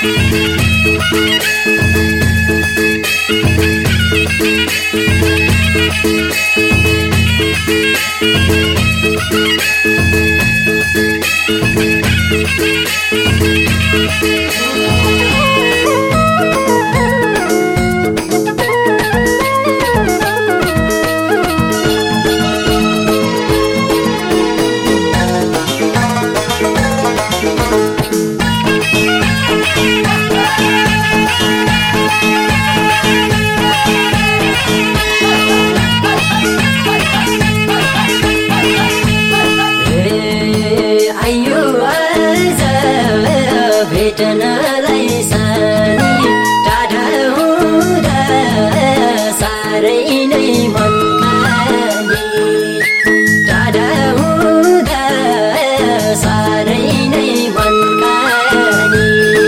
भेट्नलाई सानी टाढा हुँदा साह्रै नै मन खाने टाढा हुँदा साह्रै नै मन खाने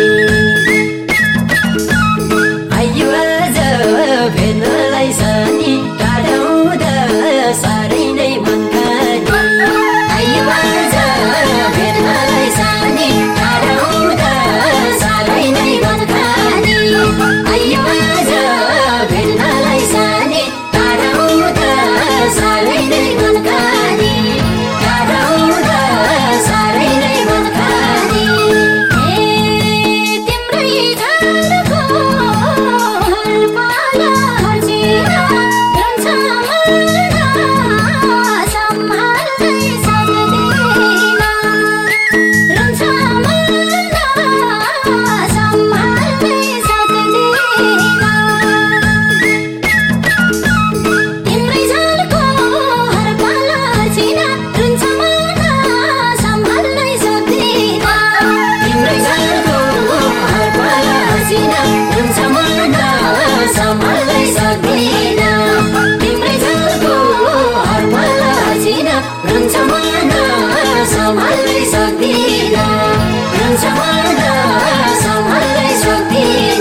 आइयो आज भेट्नलाई सानी टाढा हुँदा साह्रै नै मन खाने आइयो आज भेट्नलाई सानी टाढा हुँदा साह्रै नै मन खाने आइयो आज भेट्नलाई सानी टाढा हुँदा साह्रै नै मन खाने टाढा हुँदा साह्रै नै मन खाने तिम्रै झलको हरपाला हर्जिन रहन्छ सम्हाल्दै सक्दिन रहन्छ सम्हाल्दै सक्दिन तिम्रै झलको हरपाला हर्जिन रहन्छ सम्हाल्दै सक्दिन तिम्रै झलको हरपाला हर्जिन रहन्छ सम्हाल्दै सक्दिन तिम्रै झलको हरपाला हर्जिन रहन्छ सम्हाल्दै सक्दिन रहन्छ सम्हाल्दै सक्दिन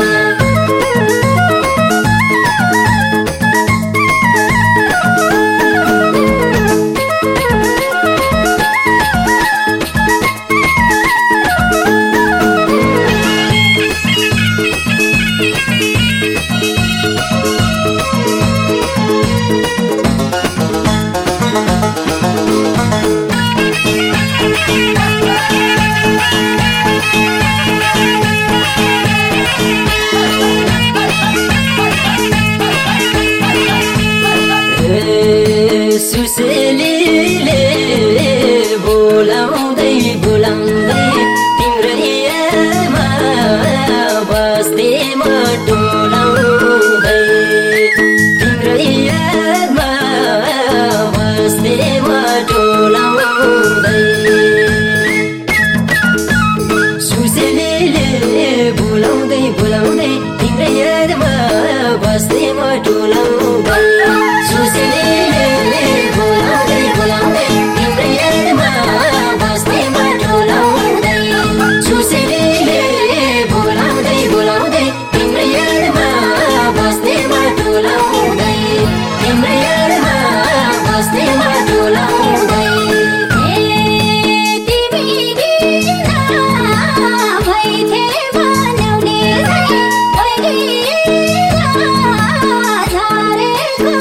सुसेलीले बोलाउँदै बोलाउँदै तिम्रै यादमा बस्दै म डोलाउँदै तिम्रै यादमा बस्दै म डोलाउँदै सुसेलीले बोलाउँदै बोलाउँदै तिम्रै यादमा बस्दै म डोलाउँदै सुसेलीले बोलाउँदै बोलाउँदै तिम्रै यादमा बस्दै म डोलाउँदै सुसेलीले बोलाउँदै बोलाउँदै तिम्रै यादमा बस्दै म डोलाउँदै तिम्रै यादमा बस्दै म डोलाउँदै तिमी बिना भइथे बनाउने झारेको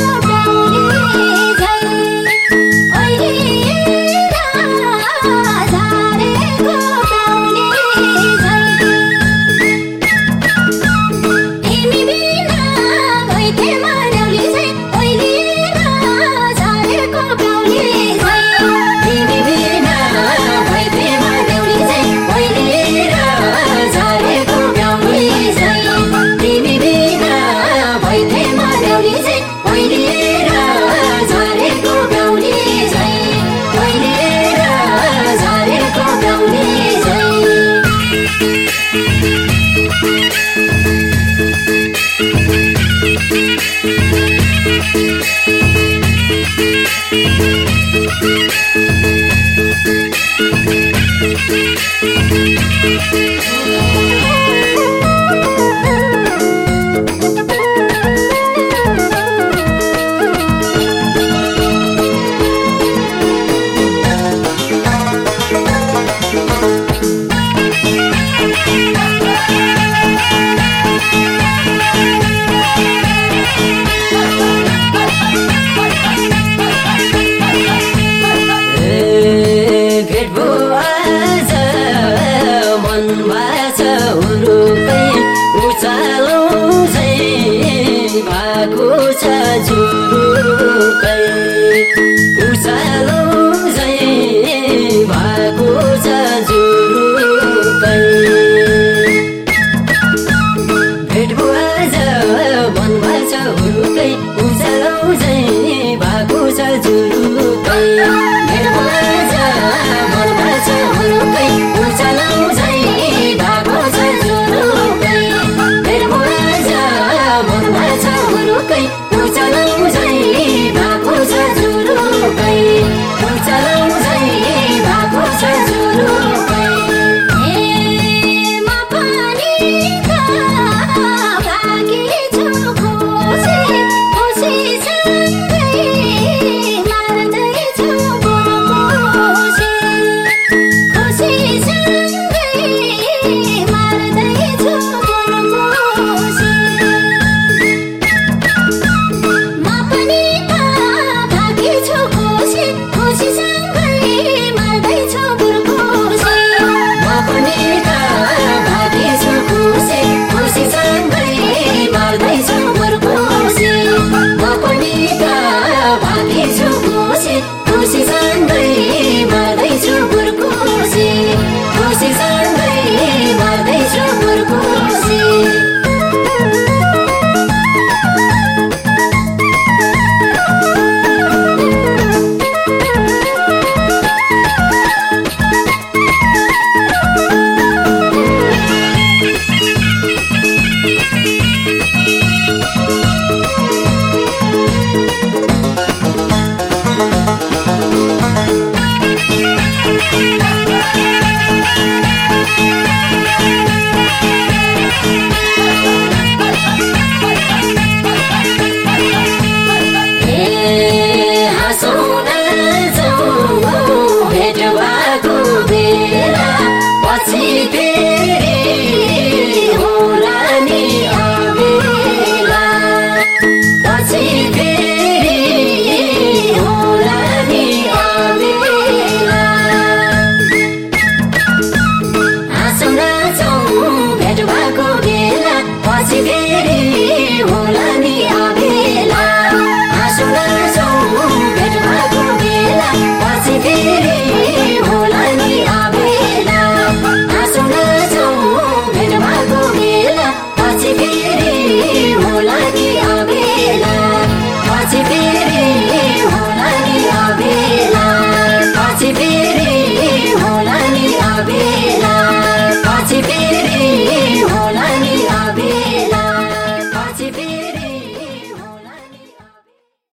बेला